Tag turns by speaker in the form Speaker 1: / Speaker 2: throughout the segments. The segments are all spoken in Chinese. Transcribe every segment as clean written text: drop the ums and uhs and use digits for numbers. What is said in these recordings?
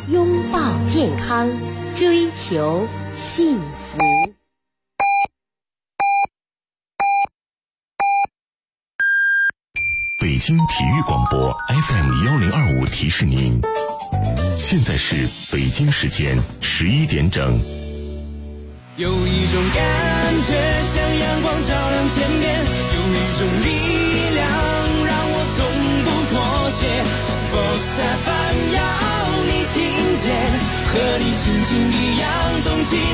Speaker 1: 拥抱健康，追求幸福。
Speaker 2: 北京体育广播 FM1025 提示您，现在是北京时间11点整。
Speaker 3: 有一种感觉像阳光照亮天边，有一种力量让我从不妥协。Sports FM 要你听见，和你心情一样动起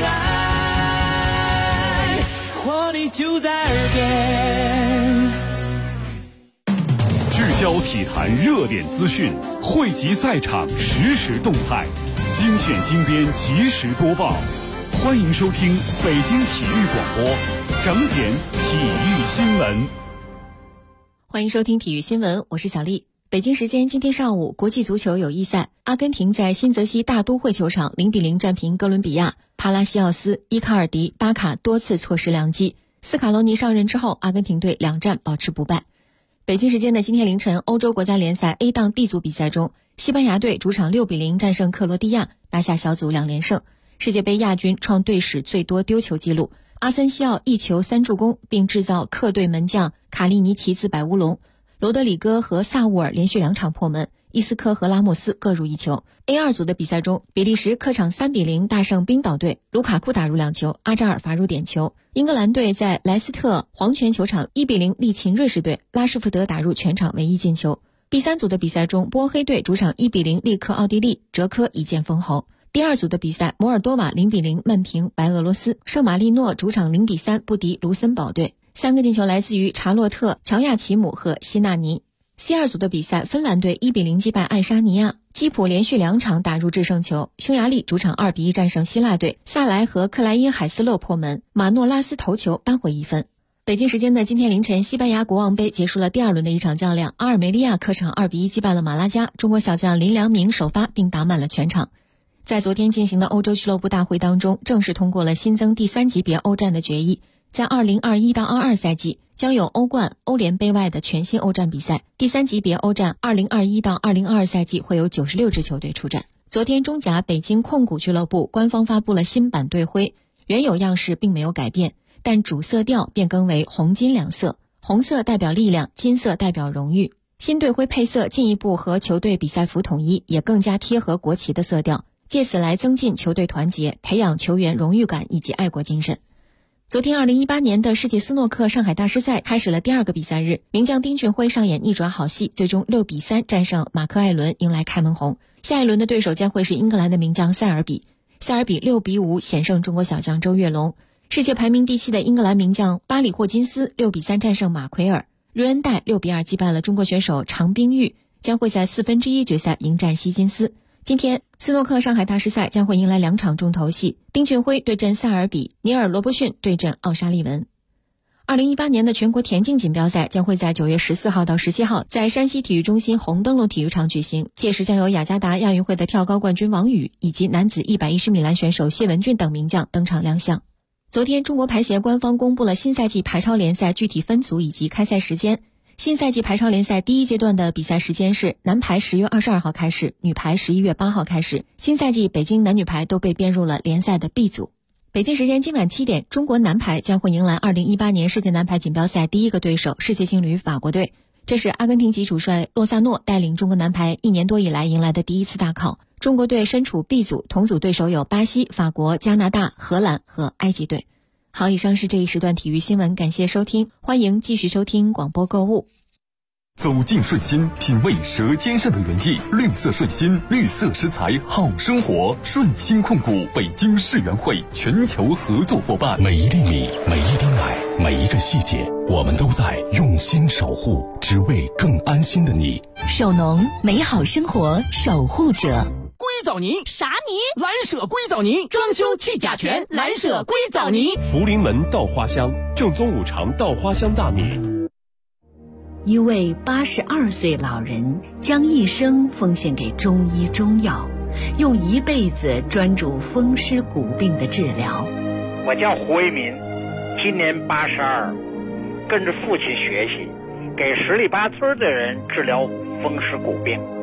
Speaker 3: 来，活力就在耳边。
Speaker 4: 聚焦体坛热点资讯，汇集赛场实时动态，精选精编及时播报。欢迎收听北京体育广播整点体育新闻。
Speaker 5: 欢迎收听体育新闻，我是小丽。北京时间今天上午，国际足球友谊赛，阿根廷在新泽西大都会球场0-0战平哥伦比亚，帕拉西奥斯、伊卡尔迪、巴卡多次错失良机。斯卡罗尼上任之后，阿根廷队2战保持不败。北京时间的今天凌晨，欧洲国家联赛 A 档 D 组比赛中，西班牙队主场6-0战胜克罗地亚，拿下小组2连胜。世界杯亚军创队史最多丢球纪录，阿森西奥1球3助攻，并制造客队门将卡利尼奇自摆乌龙。罗德里戈和萨乌尔连续2场破门，伊斯科和拉莫斯各入1球。A2 组的比赛中，比利时客场3-0大胜冰岛队，卢卡库打入2球，阿扎尔罚入点球。英格兰队在莱斯特黄泉球场1-0力擒瑞士队，拉什福德打入全场唯一进球。第3组的比赛中，波黑队主场1-0力克奥地利，哲科一剑封喉。第2组的比赛，摩尔多瓦0-0闷平白俄罗斯，圣马力诺主场0-3不敌卢森堡队。3个进球来自于查洛特、乔亚奇姆和希纳尼。C2组的比赛，芬兰队1-0击败爱沙尼亚，基普连续2场打入制胜球，匈牙利主场2-1战胜希腊队，萨莱和克莱因海斯勒破门，马诺拉斯头球扳回1分。北京时间的今天凌晨，西班牙国王杯结束了第2轮的一场较量，阿尔梅利亚客场2-1击败了马拉加，中国小将林良铭首发并打满了全场。在昨天进行的欧洲俱乐部大会当中，正式通过了新增第3级别欧战的决议，在2021到22赛季将有欧冠、欧联杯外的全新欧战比赛。第3级别欧战2021到2022赛季会有96支球队出战。昨天中甲北京控股俱乐部官方发布了新版队徽，原有样式并没有改变，但主色调变更为红金2色，红色代表力量，金色代表荣誉。新队徽配色进一步和球队比赛服统一，也更加贴合国旗的色调，借此来增进球队团结，培养球员荣誉感以及爱国精神。昨天2018年的世界斯诺克上海大师赛开始了第2个比赛日，名将丁俊晖上演逆转好戏，最终6-3战胜马克艾伦，迎来开门红。下一轮的对手将会是英格兰的名将塞尔比，塞尔比6-5险胜中国小将周跃龙。世界排名第7的英格兰名将巴里霍金斯6-3战胜马奎尔，瑞恩戴6-2击败了中国选手常冰玉，将会在1/4决赛迎战希金斯。今天斯诺克上海大师赛将会迎来2场重头戏，丁俊晖对阵塞尔比，尼尔罗伯逊对阵奥沙利文。2018年的全国田径锦标赛将会在9月14号到17号在山西体育中心红灯笼体育场举行，届时将有雅加达亚运会的跳高冠军王宇以及男子110米栏选手谢文俊等名将登场亮相。昨天中国排协官方公布了新赛季排超联赛具体分组以及开赛时间。新赛季排超联赛第1阶段的比赛时间是男排10月22号开始，女排11月8号开始。新赛季北京男女排都被编入了联赛的 B 组。北京时间今晚7点，中国男排将会迎来2018年世界男排锦标赛第1个对手世界劲旅法国队。这是阿根廷籍主帅洛萨诺带领中国男排1年多以来迎来的第1次大考。中国队身处 B 组，同组对手有巴西、法国、加拿大、荷兰和埃及队。好，以上是这一时段体育新闻，感谢收听，欢迎继续收听广播购物。
Speaker 2: 走进顺心，品味舌尖上的原意，绿色顺心，绿色食材好生活。顺心控股北京世园会全球合作伙伴。每一粒米，每一滴奶，每一个细节，我们都在用心守护，只为更安心的你。
Speaker 6: 首农，美好生活守护者。
Speaker 7: 硅藻泥
Speaker 6: 啥泥？
Speaker 7: 蓝舍硅藻泥，装修去甲醛，蓝舍硅藻泥。
Speaker 8: 福临门稻花香，正宗五常稻花香大米。
Speaker 6: 一位82岁老人将一生奉献给中医中药，用一辈子专注风湿骨病的治疗。
Speaker 9: 我叫胡为民，今年82，跟着父亲学习，给十里八村的人治疗风湿骨病。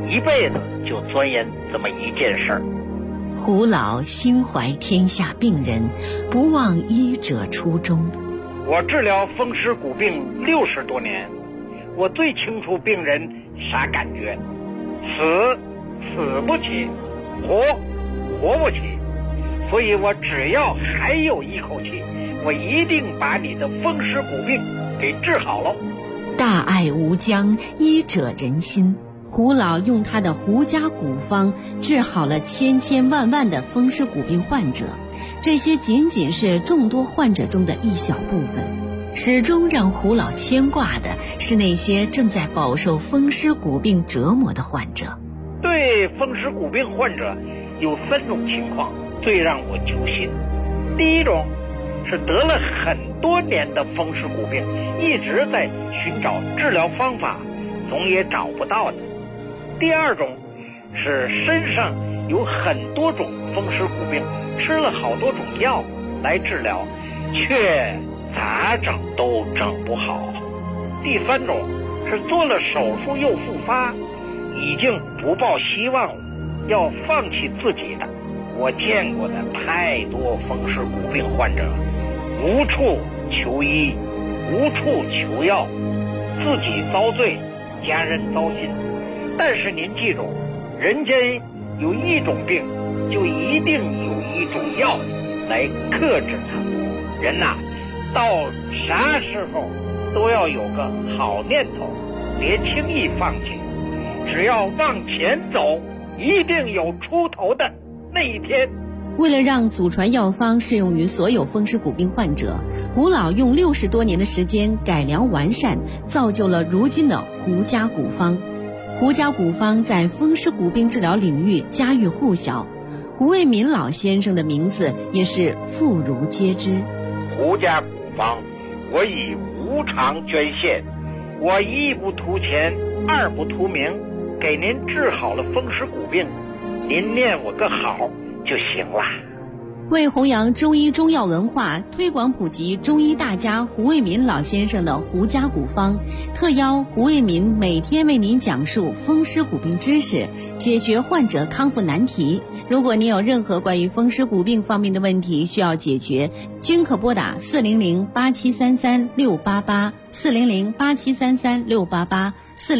Speaker 9: 一辈子就钻研这么一件事儿。
Speaker 6: 胡老心怀天下病人，不忘医者初衷。
Speaker 9: 我治疗风湿骨病60多年，我最清楚病人啥感觉，死不起，活不起。所以我只要还有一口气，我一定把你的风湿骨病给治好了。
Speaker 6: 大爱无疆，医者仁心。胡老用他的胡家古方治好了千千万万的风湿骨病患者，这些仅仅是众多患者中的一小部分。始终让胡老牵挂的是那些正在饱受风湿骨病折磨的患者。
Speaker 9: 对风湿骨病患者有3种情况最让我揪心。第一种是得了很多年的风湿骨病，一直在寻找治疗方法，总也找不到的。第二种是身上有很多种风湿骨病，吃了好多种药来治疗，却咋整都整不好。第3种是做了手术又复发，已经不抱希望了，要放弃自己的。我见过的太多风湿骨病患者，无处求医，无处求药，自己遭罪，家人糟心。但是您记住，人间有一种病，就一定有一种药来克制它。人呐，到啥时候都要有个好念头，别轻易放弃。只要往前走，一定有出头的那一天。
Speaker 6: 为了让祖传药方适用于所有风湿骨病患者，胡老用60多年的时间改良完善，造就了如今的胡家古方。胡家古方在风湿骨病治疗领域家喻户晓，胡卫民老先生的名字也是妇孺皆知。
Speaker 9: 胡家古方，我以无偿捐献，我一不图钱，二不图名，给您治好了风湿骨病，您念我个好就行了。
Speaker 6: 为弘扬中医中药文化，推广普及中医大家胡卫民老先生的胡家古方，特邀胡卫民每天为您讲述风湿骨病知识，解决患者康复难题。如果您有任何关于风湿骨病方面的问题需要解决，均可拨打400-8733-688 400-8733-688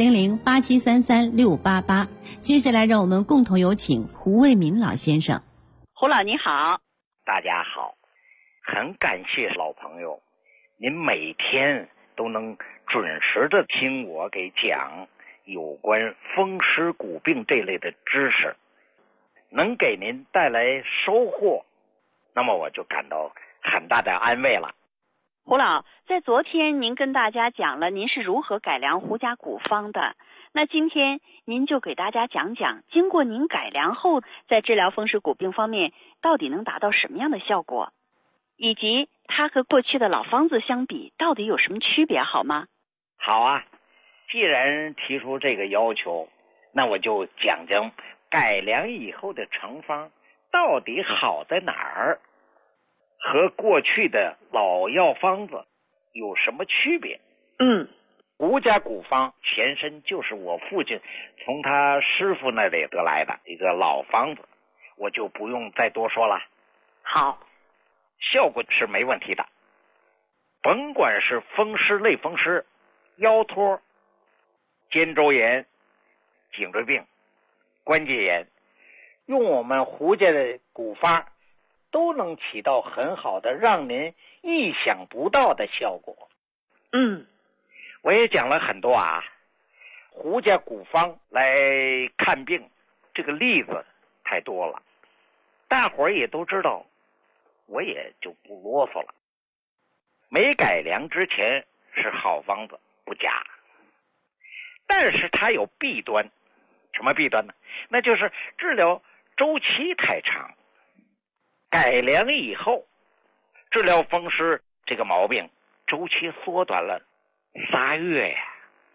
Speaker 6: 400-8733-688。接下来让我们共同有请胡卫民老先生。
Speaker 10: 胡老你好。
Speaker 9: 大家好，很感谢老朋友，您每天都能准时的听我给讲有关风湿骨病这类的知识，能给您带来收获，那么我就感到很大的安慰了。
Speaker 10: 胡老，在昨天您跟大家讲了您是如何改良胡家古方的，那今天您就给大家讲讲经过您改良后在治疗风湿骨病方面到底能达到什么样的效果，以及它和过去的老方子相比到底有什么区别，好吗？
Speaker 9: 好啊，既然提出这个要求，那我就讲讲改良以后的成方到底好在哪儿，和过去的老药方子有什么区别。胡家古方前身就是我父亲从他师傅那里得来的一个老方子，我就不用再多说了。
Speaker 10: 好，
Speaker 9: 效果是没问题的，甭管是风湿、类风湿、腰托、肩周炎、颈椎病、关节炎，用我们胡家的古方都能起到很好的让您意想不到的效果。我也讲了很多胡家古方来看病，这个例子太多了，大伙儿也都知道，我也就不啰嗦了。没改良之前是好方子不假，但是它有弊端。什么弊端呢？那就是治疗周期太长。改良以后，治疗风湿这个毛病周期缩短了3月呀。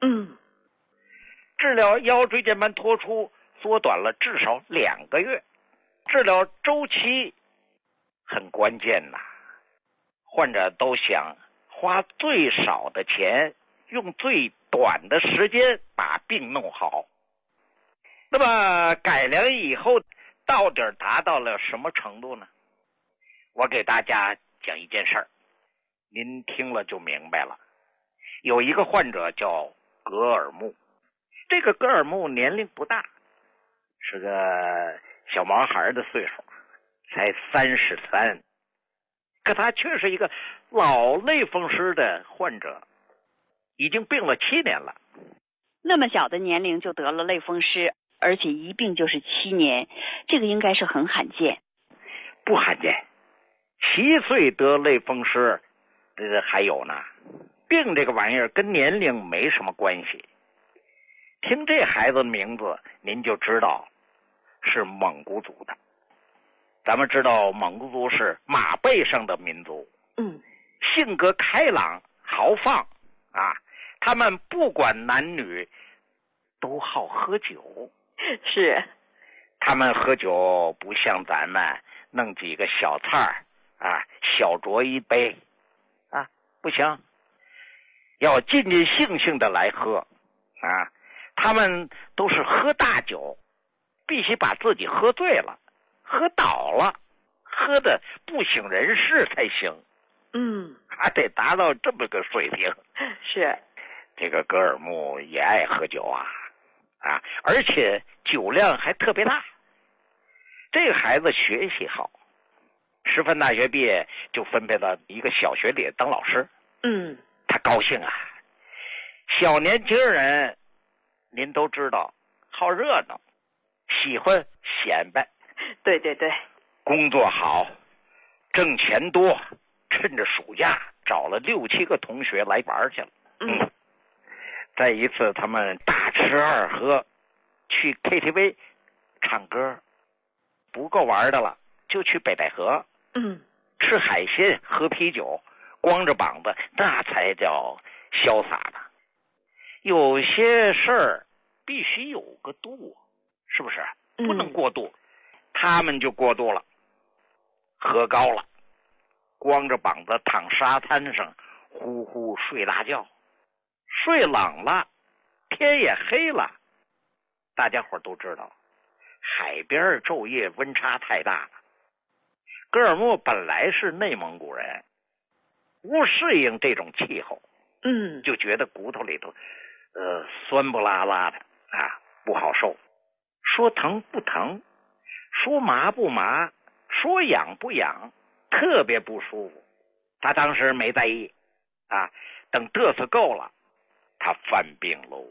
Speaker 9: 治疗腰椎间盘突出缩短了至少2个月。治疗周期很关键呐，患者都想花最少的钱，用最短的时间把病弄好。 那么改良以后到底达到了什么程度呢？我给大家讲一件事儿，您听了就明白了。有一个患者叫格尔木，这个格尔木年龄不大，是个小毛孩的岁数，才33，可他却是一个老类风湿的患者，已经病了7年了。
Speaker 10: 那么小的年龄就得了类风湿，而且一病就是7年，这个应该是很罕见。
Speaker 9: 不罕见，7岁得类风湿，还有呢。病这个玩意儿跟年龄没什么关系。听这孩子的名字，您就知道是蒙古族的。咱们知道蒙古族是马背上的民族，性格开朗豪放啊，他们不管男女都好喝酒。
Speaker 10: 是，
Speaker 9: 他们喝酒不像咱们弄几个小菜啊，小酌一杯啊，不行，要尽尽兴兴的来喝啊。他们都是喝大酒，必须把自己喝醉了，喝倒了，喝的不省人事才行。还得达到这么个水平。
Speaker 10: 是，
Speaker 9: 这个格尔木也爱喝酒啊，而且酒量还特别大。这个孩子学习好，师范大学毕业就分配到一个小学里当老师。他高兴啊。小年轻人您都知道好热闹，喜欢显摆。
Speaker 10: 对对对，
Speaker 9: 工作好，挣钱多，趁着暑假找了6、7个同学来玩去了。再一次他们大吃二喝，去 KTV 唱歌，不够玩的了就去北戴河，吃海鲜喝啤酒，光着膀子，那才叫潇洒呢。有些事儿必须有个度，是不是？不能过度。他们就过度了，喝高了，光着膀子躺沙滩上呼呼睡大觉，睡冷了，天也黑了。大家伙都知道海边昼夜温差太大了。格尔木本来是内蒙古人，不适应这种气候，就觉得骨头里头酸不拉拉的啊，不好受。说疼不疼，说麻不麻，说痒不痒，特别不舒服。他当时没在意啊，等嘚瑟够了，他犯病喽。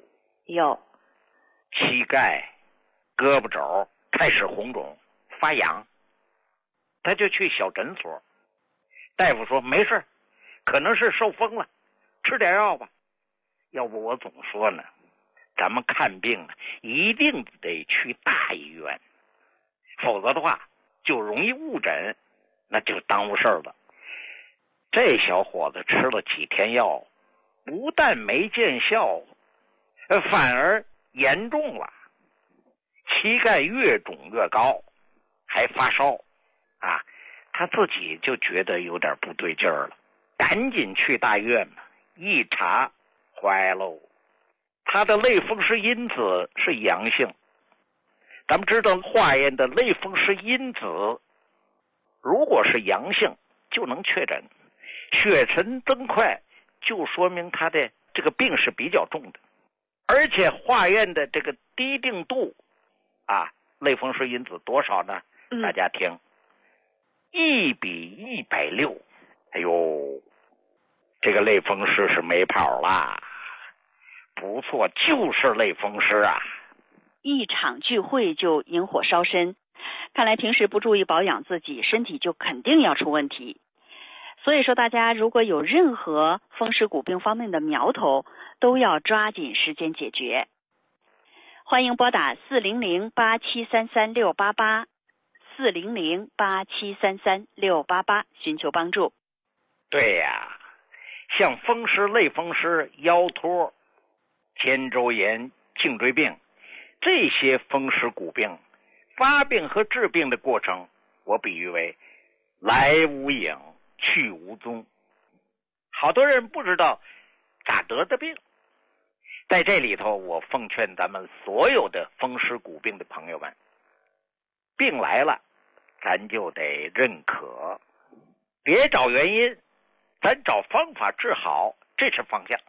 Speaker 9: 膝盖、胳膊肘开始红肿发痒，他就去小诊所。大夫说没事，可能是受风了，吃点药吧。要不我总说呢，咱们看病啊，一定得去大医院，否则的话就容易误诊，那就耽误事儿了。这小伙子吃了几天药，不但没见效，反而严重了，膝盖越肿越高，还发烧啊！他自己就觉得有点不对劲儿了，赶紧去大医院吧。一查，坏喽，他的类风湿因子是阳性。咱们知道化验的类风湿因子如果是阳性就能确诊，血沉增快就说明他的这个病是比较重的。而且化验的这个低定度啊，类风湿因子多少呢？大家听，1比160。哎呦，这个类风湿是没跑啦，不错，就是类风湿啊。
Speaker 10: 一场聚会就引火烧身，看来平时不注意保养自己，身体就肯定要出问题。所以说大家如果有任何风湿骨病方面的苗头，都要抓紧时间解决。欢迎拨打400-8733-688 400-8733-688寻求帮助。
Speaker 9: 对呀，像风湿、类风湿、腰托、肩周炎、颈椎病，这些风湿骨病发病和治病的过程，我比喻为来无影去无踪。好多人不知道咋得的病， 在这里头，我奉劝咱们所有的风湿骨病的朋友们，病来了，咱就得认可，别找原因，咱找方法治好，这是方向。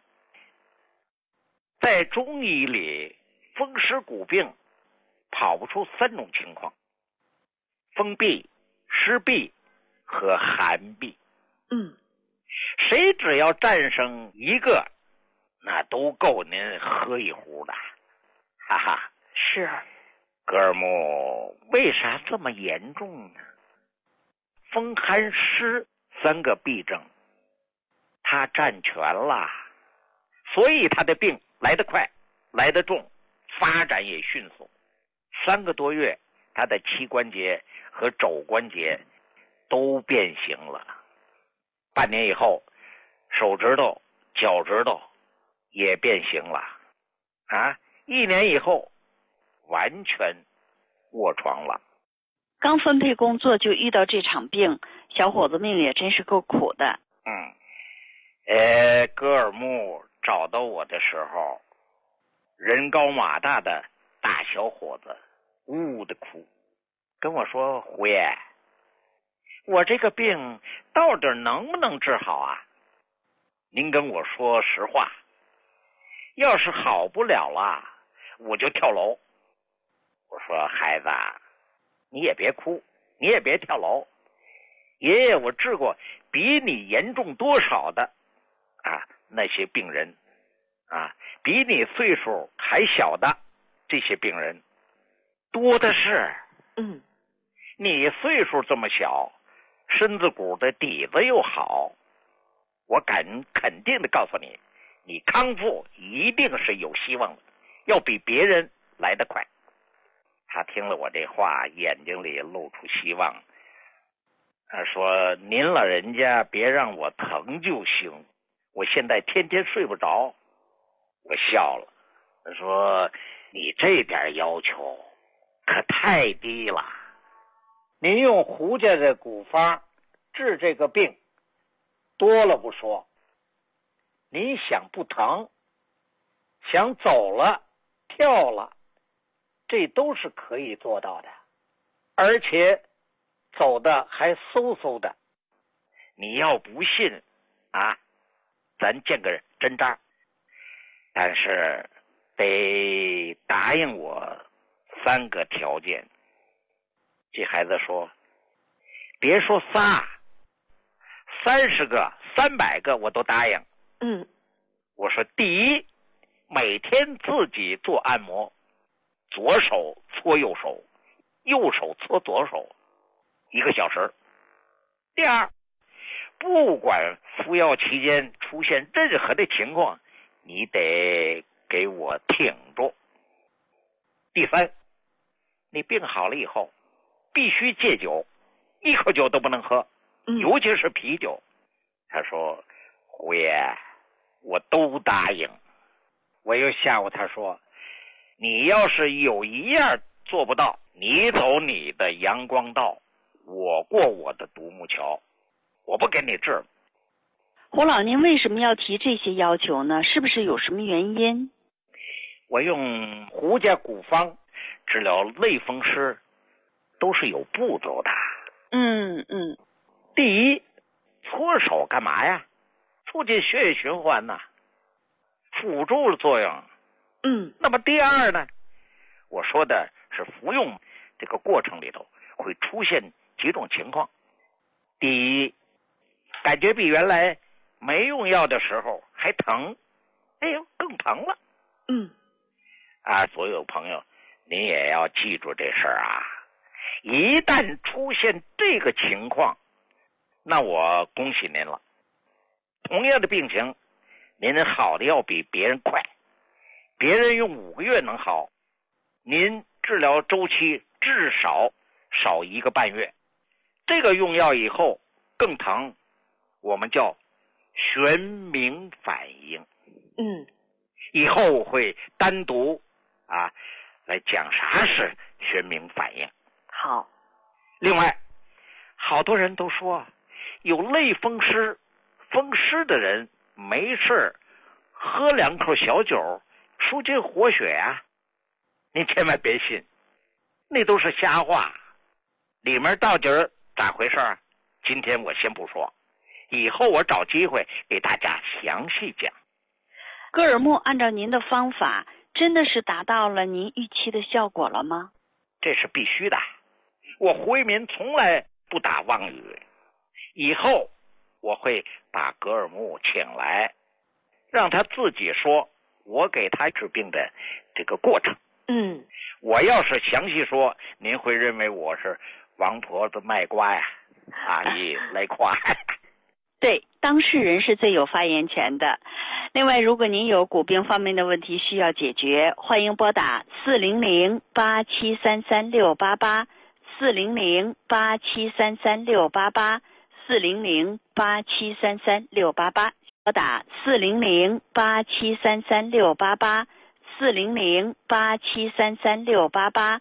Speaker 9: 在中医里，风湿骨病跑不出3种情况：风痹、湿痹和寒痹。谁只要战胜一个，那都够您喝一壶的，哈哈。
Speaker 10: 是。
Speaker 9: 格尔木为啥这么严重呢？风寒湿3个痹症，他占全了，所以他的病来得快，来得重，发展也迅速。3个多月，他的膝关节和肘关节都变形了。半年以后，手指头、脚趾头也变形了。1年以后，完全卧床了。
Speaker 10: 刚分配工作就遇到这场病，小伙子命也真是够苦的。
Speaker 9: 格尔木找到我的时候，人高马大的大小伙子呜呜的哭，跟我说：“胡爷，我这个病到底能不能治好啊？您跟我说实话，要是好不了了，我就跳楼。”我说：“孩子，你也别哭，你也别跳楼。爷爷我治过比你严重多少的那些病人比你岁数还小的这些病人多的是。你岁数这么小，身子骨的底子又好，我敢肯定的告诉你，你康复一定是有希望的，要比别人来得快。”他听了我这话，眼睛里露出希望。他说：“您老人家别让我疼就行，我现在天天睡不着。”我笑了，他说：“你这点要求可太低了。您用胡家的古方治这个病多了不说，您想不疼，想走了跳了，这都是可以做到的，而且走的还嗖嗖的。你要不信咱见个针扎，但是得答应我3个条件。”这孩子说：“别说30个、300个我都答应。”我说：“第一，每天自己做按摩，左手搓右手，右手搓左手，1个小时。第二，不管服药期间出现任何的情况，你得给我挺住。第三，你病好了以后必须戒酒，1口酒都不能喝，尤其是啤酒。”他说：“胡爷，我都答应。”我又吓唬他说：“你要是有一样做不到，你走你的阳光道，我过我的独木桥，我不给你治了。”
Speaker 10: 胡老，您为什么要提这些要求呢？是不是有什么原因？
Speaker 9: 我用胡家古方治疗类风湿都是有步骤的。第一，搓手干嘛呀？促进血液循环呐，辅助的作用。那么第二呢，我说的是服用这个过程里头会出现几种情况。第一，感觉比原来没用药的时候还疼，更疼了。所有朋友您也要记住这事儿啊，一旦出现这个情况，那我恭喜您了。同样的病情，您好的要比别人快，别人用5个月能好，您治疗周期至少少1个半月。这个用药以后更疼，我们叫玄冥反应。以后我会单独来讲啥是玄冥反应。
Speaker 10: 好。
Speaker 9: 另外，好多人都说有类风湿的人没事喝2口小酒舒筋活血啊，您千万别信，那都是瞎话。里面到底咋回事儿？今天我先不说，以后我找机会给大家详细讲。
Speaker 10: 格尔木按照您的方法，真的是达到了您预期的效果了吗？
Speaker 9: 这是必须的，我胡为民从来不打妄语。以后我会把格尔木请来，让他自己说我给他治病的这个过程。我要是详细说，您会认为我是王婆子卖瓜呀，阿姨来夸。
Speaker 10: 对，当事人是最有发言权的。另外，如果您有骨病方面的问题需要解决，欢迎拨打400-8733-688 400-8733-688 400-8733-688，拨打400-8733-688 400-8733-688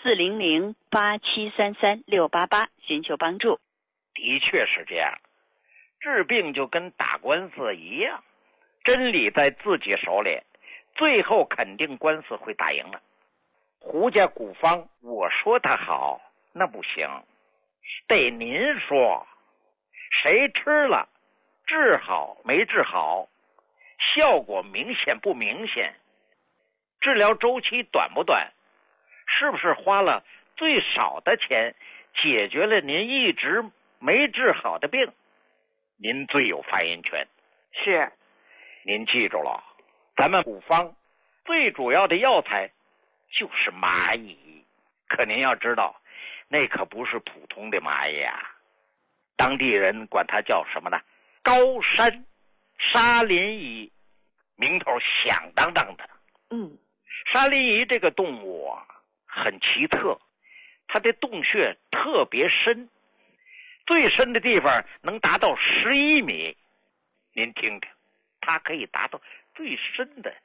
Speaker 10: 400-8733-688，寻求帮助。
Speaker 9: 的确是这样，治病就跟打官司一样，真理在自己手里，最后肯定官司会打赢了。胡家古方我说它好那不行，得您说，谁吃了治好没治好，效果明显不明显，治疗周期短不短，是不是花了最少的钱解决了您一直没治好的病，您最有发言权。
Speaker 10: 是，
Speaker 9: 您记住了，咱们古方最主要的药材就是蚂蚁，可您要知道，那可不是普通的蚂蚁啊，当地人管它叫什么呢？高山沙林蚁，名头响当当的。沙林蚁这个动物啊，很奇特，它的洞穴特别深，最深的地方能达到11米。您听听，它可以达到最深的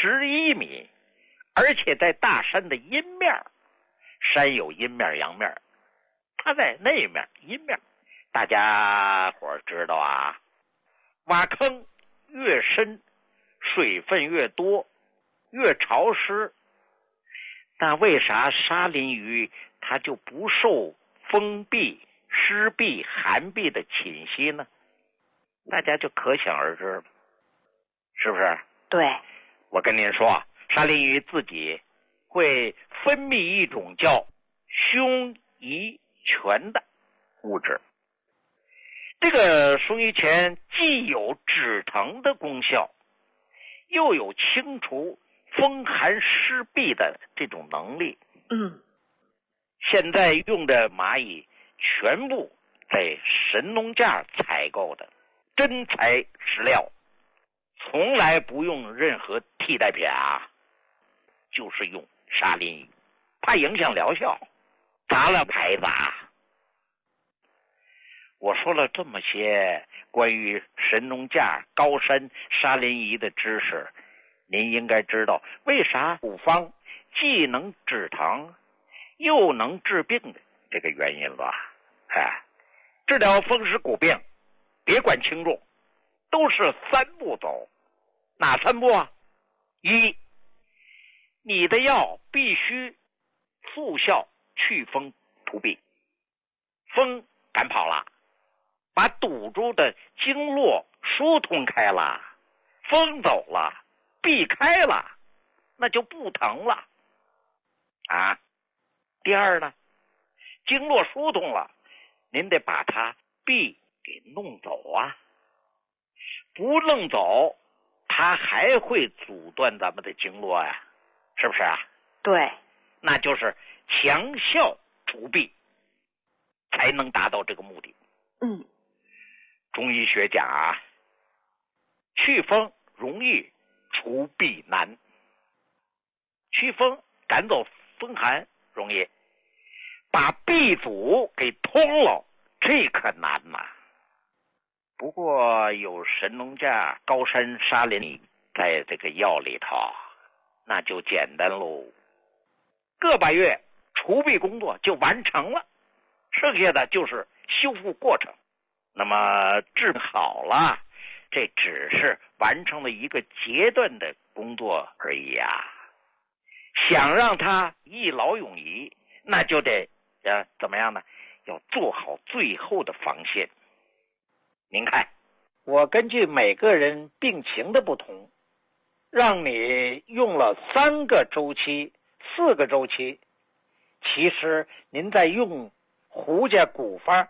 Speaker 9: 11米，而且在大山的阴面，山有阴面阳面，它在那面阴面。大家伙知道啊，挖坑越深，水分越多，越潮湿。那为啥沙林鱼它就不受风避、湿避、寒避的侵袭呢？大家就可想而知了，是不是？
Speaker 10: 对，
Speaker 9: 我跟您说，沙林鱼自己会分泌一种叫胸乙醛的物质，这个胸乙醛既有止疼的功效，又有清除风寒湿痹的这种能力。现在用的蚂蚁全部在神农架采购的真材实料，从来不用任何替代品啊，就是用沙林蚁，怕影响疗效，砸了牌子啊。我说了这么些关于神农架、高山沙林蚁的知识，您应该知道为啥古方既能止疼又能治病的这个原因了。治疗风湿骨病别管轻重，都是3步走。哪3步啊？一，你的药必须速效祛风除痹，风赶跑了，把堵住的经络疏通开了，风走了，避开了，那就不疼了啊。第二呢，经络疏通了，您得把它痹给弄走啊，不弄走它还会阻断咱们的经络呀，是不是啊？
Speaker 10: 对，
Speaker 9: 那就是强效除痹才能达到这个目的。中医学讲啊，祛风容易，除痹难。祛风赶走风寒容易，把痹阻给通了，这可难呐。不过有神农架、高山沙林蚁在这个药里头，那就简单喽，个把月除痹工作就完成了，剩下的就是修复过程。那么治好了，这只是完成了一个阶段的工作而已啊。想让他一劳永逸，那就得怎么样呢？要做好最后的防线。您看，我根据每个人病情的不同，让你用了3个周期、4个周期，其实您在用胡家古方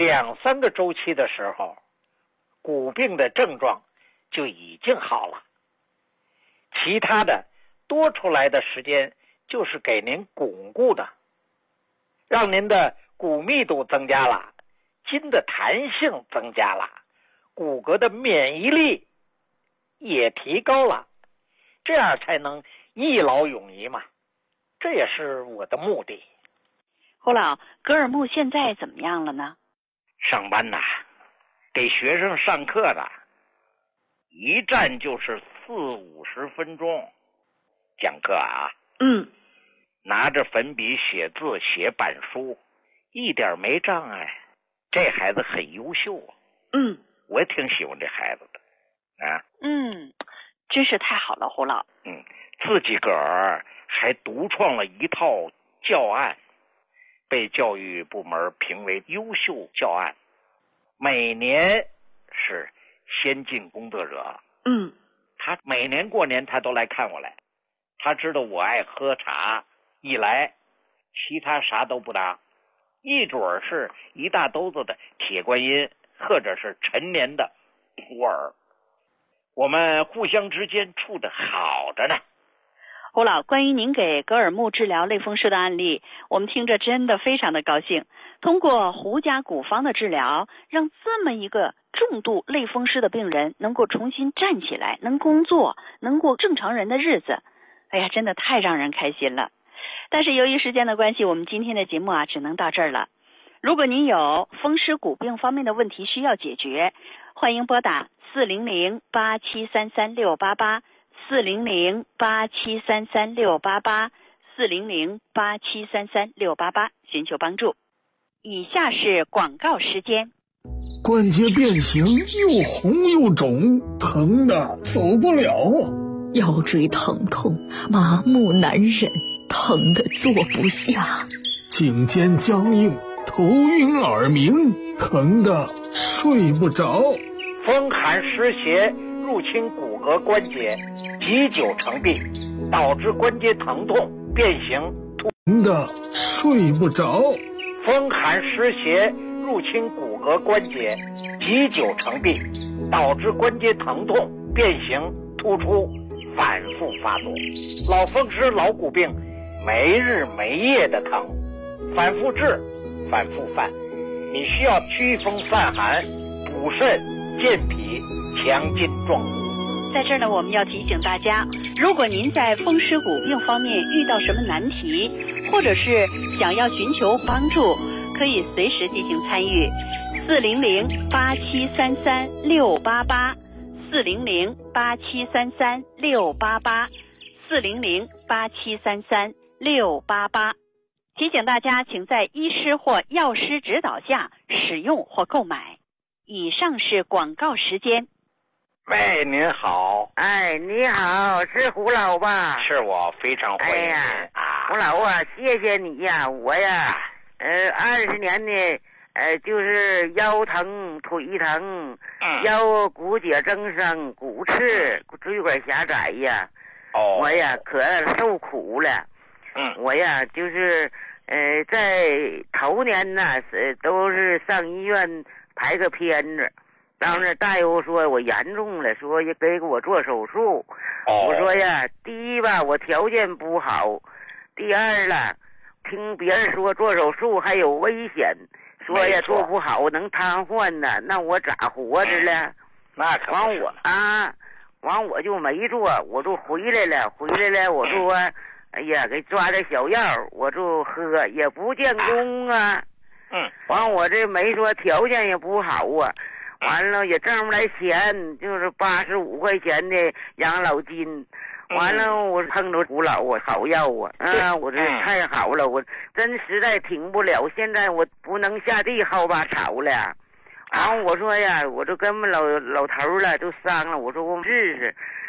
Speaker 9: 2、3个周期的时候，骨病的症状就已经好了。其他的多出来的时间就是给您巩固的，让您的骨密度增加了，筋的弹性增加了，骨骼的免疫力也提高了，这样才能一劳永逸嘛。这也是我的目的。
Speaker 10: 胡老，格尔木现在怎么样了呢？
Speaker 9: 上班呐，给学生上课的，一站就是40-50分钟讲课啊。拿着粉笔写字写板书，一点没障碍。这孩子很优秀啊。我也挺喜欢这孩子的啊。
Speaker 10: 真是太好了，胡老。
Speaker 9: 自己个儿还独创了一套教案，被教育部门评为优秀教案，每年是先进工作者。他每年过年他都来看我来，他知道我爱喝茶，一来其他啥都不拿，一准儿是一大兜子的铁观音或者是陈年的普洱，我们互相之间处得好着呢。
Speaker 10: 胡老，关于您给格尔木治疗类风湿的案例，我们听着真的非常的高兴。通过胡家古方的治疗，让这么一个重度类风湿的病人能够重新站起来，能工作，能过正常人的日子。哎呀，真的太让人开心了。但是由于时间的关系，我们今天的节目只能到这儿了。如果您有风湿骨病方面的问题需要解决，欢迎拨打400-8733-688 400-8733-688 400-8733-688寻求帮助。以下是广告时间。
Speaker 11: 关节变形，又红又肿，疼的走不了啊！
Speaker 12: 腰椎疼痛，麻木难忍，疼的坐不下；
Speaker 11: 颈肩僵硬，头晕耳鸣，疼的睡不着；
Speaker 9: 风寒湿邪入侵骨骼关节，急久成病，导致关节疼痛变形，
Speaker 11: 疼的睡不着；
Speaker 9: 风寒湿邪入侵骨骼关节，急久成病，导致关节疼痛变形突出，反复发作。老风湿老骨病没日没夜的疼，反复治反复犯，你需要驱风散寒，补肾健脾，强筋壮骨。
Speaker 10: 在这儿呢，我们要提醒大家，如果您在风湿骨病方面遇到什么难题，或者是想要寻求帮助，可以随时进行参与。400-8733-688 400-8733-688 400-8733-688。提醒大家，请在医师或药师指导下使用或购买。以上是广告时间。
Speaker 9: 喂，您好。
Speaker 13: 你好，是胡老吧？
Speaker 9: 是我，非常欢迎您
Speaker 13: 胡老啊，谢谢你呀，我呀，20年呢，就是腰疼、腿疼，腰骨节增生、骨刺、椎管狭窄呀，我呀可受苦了。我呀就是在头年呢都是上医院排个片子，当时大夫说我严重了，说也给我做手术。我说呀，第一吧，我条件不好；第二了，听别人说做手术还有危险，说呀做不好能瘫痪呢，那我咋活着了？
Speaker 9: 那可
Speaker 13: 完我就没做，我就回来了，我就哎呀给抓点小药，我就喝，也不见功啊。完我这没说条件也不好啊。完了也挣不来钱，就是85块钱的养老金。完了我碰着胡老啊，好药啊，我这太好了，我真实在挺不了，现在我不能下地薅把草了。完我说呀，我就跟老头了就商了，我说我试试。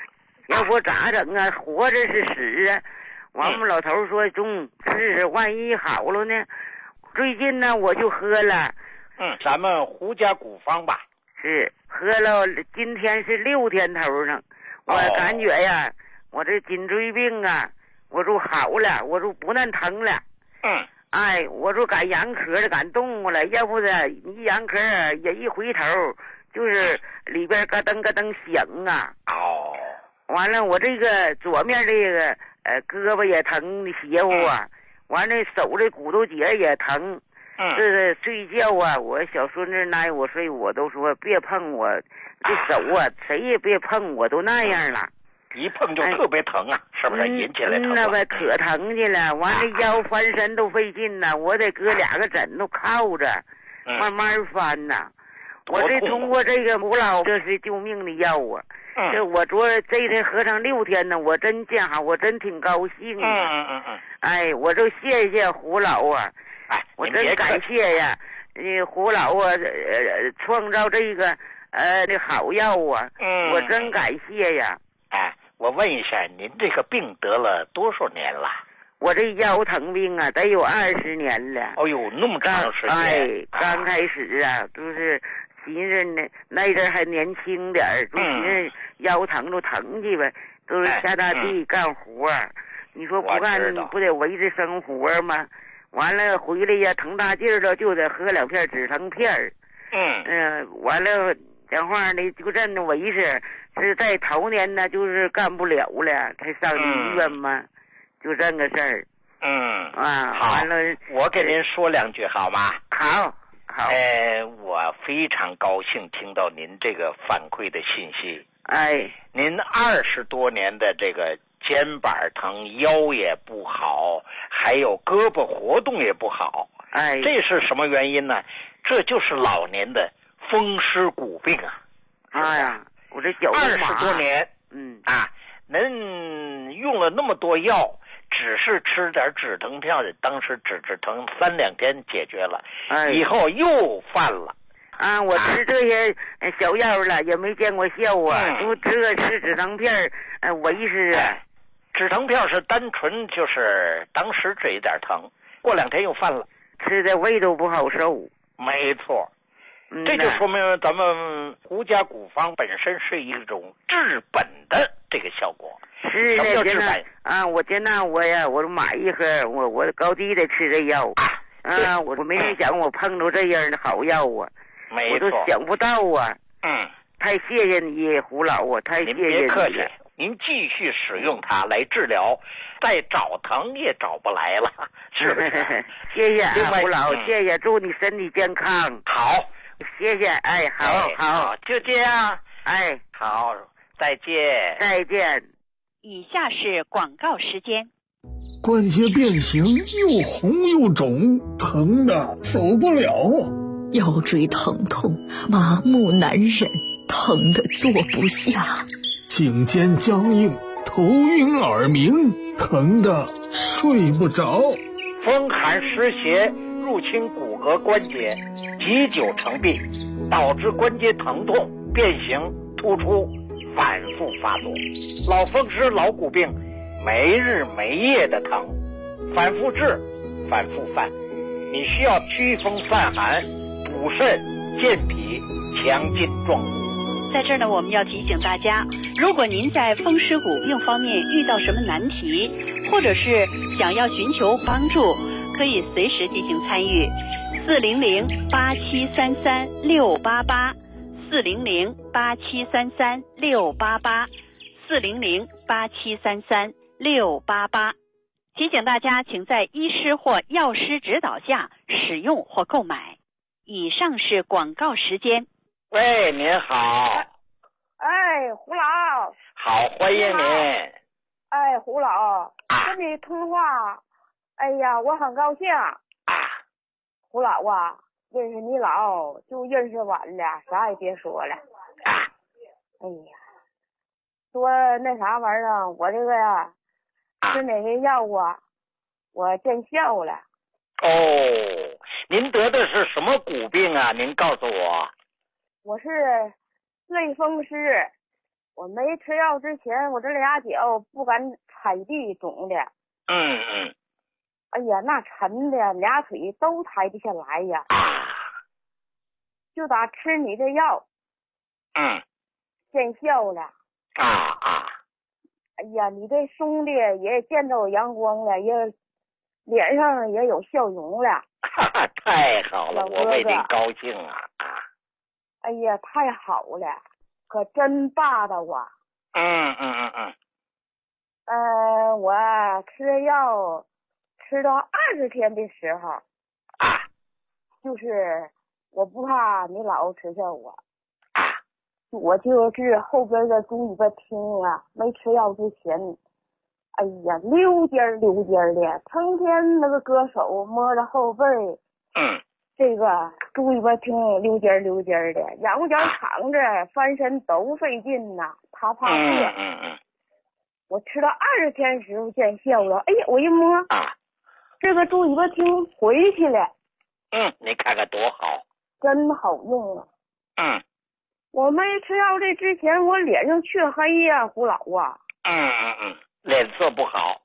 Speaker 13: 要不咋整啊？活着是死啊！完，我们老头说中试试，万一好了呢？最近呢，我就喝了。
Speaker 14: 咱们胡家古方吧。
Speaker 13: 是喝了，今天是6天头呢。我感觉呀，我这颈椎病啊，我就好了，我就不那疼了。哎，我就敢扬壳了，敢动过了。要不的，一扬壳也一回头，就是里边咯噔咯噔响啊。完了，我这个左面这个胳膊也疼的邪乎啊。完了，手的骨头节也疼。这个睡觉啊，我小孙子挨我睡，我都说别碰我这手啊，谁也别碰我，都那样了。
Speaker 14: 一碰就特别疼啊，是不是？引起来疼？
Speaker 13: 那呗，可疼去了。完了，腰翻身都费劲呢，我得搁2个枕头靠着，慢慢翻呐。我这通过这个母老，这是救命的药啊。这我这天喝上6天呢，我真见好，我真挺高兴。哎，我就谢谢胡老啊。我真感谢呀，胡老啊，创造这个那好药啊，我真感谢呀。
Speaker 14: 我问一下，您这个病得了多少年了？
Speaker 13: 我这腰疼病啊，得有20年了。
Speaker 14: 哎呦，那么长时间！
Speaker 13: 哎，刚开始啊，就是寻思呢，那阵还年轻点儿，就寻思腰疼就疼去呗，都是下大地干活。你说不干，你不得维持生活吗？完了回来呀，疼大劲儿了，就得喝2片止疼片儿。完了讲话呢，就这么维持。是在头年呢，就是干不了了，才上的医院嘛，就这个事儿。
Speaker 14: 好，
Speaker 13: 完了，
Speaker 14: 我给您说2句好吗？
Speaker 13: 好。
Speaker 14: 我非常高兴听到您这个反馈的信息。您20多年的这个肩膀疼，腰也不好，还有胳膊活动也不好。这是什么原因呢？这就是老年的风湿骨病啊。我这脚20多年，您用了那么多药，只是吃点止疼片，当时止疼3-2天解决了，以后又犯了。
Speaker 13: 我吃这些小药了，也没见过效啊，都吃止疼片维持啊。
Speaker 14: 止疼片是单纯就是当时这一点疼，过2天又犯了，
Speaker 13: 吃的胃都不好受。
Speaker 14: 没错。这就说明咱们胡家古方本身是一种治本的这个效果。
Speaker 13: 是的，现在我现在我就买一盒，我高低的吃这药我没人想我碰着这样的好药啊，我都想不到啊。太谢谢你胡老啊，太谢谢你了。
Speaker 14: 您别客气，您继续使用它来治疗，再找疼也找不来了，是不是？
Speaker 13: 谢谢胡老，谢谢，祝你身体健康。
Speaker 14: 好。
Speaker 13: 谢谢，好，
Speaker 14: 就这样，
Speaker 13: 好，
Speaker 14: 再见。
Speaker 10: 以下是广告时间。
Speaker 11: 关节变形，又红又肿，疼的走不了啊！
Speaker 12: 腰椎疼痛，麻木难忍，疼的坐不下；
Speaker 11: 颈肩僵硬，头晕耳鸣，疼的睡不着；
Speaker 14: 风寒湿邪入侵骨骼关节，积久成病，导致关节疼痛、变形、突出，反复发作。老风湿、老骨病，没日没夜的疼，反复治，反复犯。你需要驱风散寒、补肾、健脾、强筋壮骨。
Speaker 10: 在这儿呢，我们要提醒大家，如果您在风湿骨病方面遇到什么难题，或者是想要寻求帮助，可以随时进行参与。400-8733-688 400-8733-688 400-8733-688。提醒大家，请在医师或药师指导下使用或购买。以上是广告时间。
Speaker 14: 喂，您好。
Speaker 15: 胡老。
Speaker 14: 好，欢迎您。
Speaker 15: 胡老，跟你通话，我很高兴。胡老啊，认识你老就认识晚了，啥也别说了。说那啥玩意儿，我这个呀，吃哪个药啊，我见效了。
Speaker 14: 您得的是什么骨病啊？您告诉我。
Speaker 15: 我是类风湿， 我没吃药之前，我这俩脚不敢踩地，肿的。哎呀，那沉的，俩腿都抬不下来呀。就打吃你这药，见效了。哎呀，你这兄弟也见着阳光了，也脸上也有笑容了。
Speaker 14: 太好了，我为您高兴啊！
Speaker 15: 哎呀，太好了，可真霸道啊！我吃药吃到20天的时候，就是我不怕你老耻笑我，我就是后边的猪尾巴听啊，没吃药之前，哎呀，溜尖的，成天那个歌手摸着后背，这个猪尾巴听溜尖的，仰脚躺着翻身都费劲呐，他怕热。我吃到20天时候见效了，哎呀，我一摸，这个猪尾巴听回去了。
Speaker 14: 你看看多好，
Speaker 15: 真好用啊。我没吃药这之前，我脸上黢黑呀，胡老啊。
Speaker 14: 脸色不好。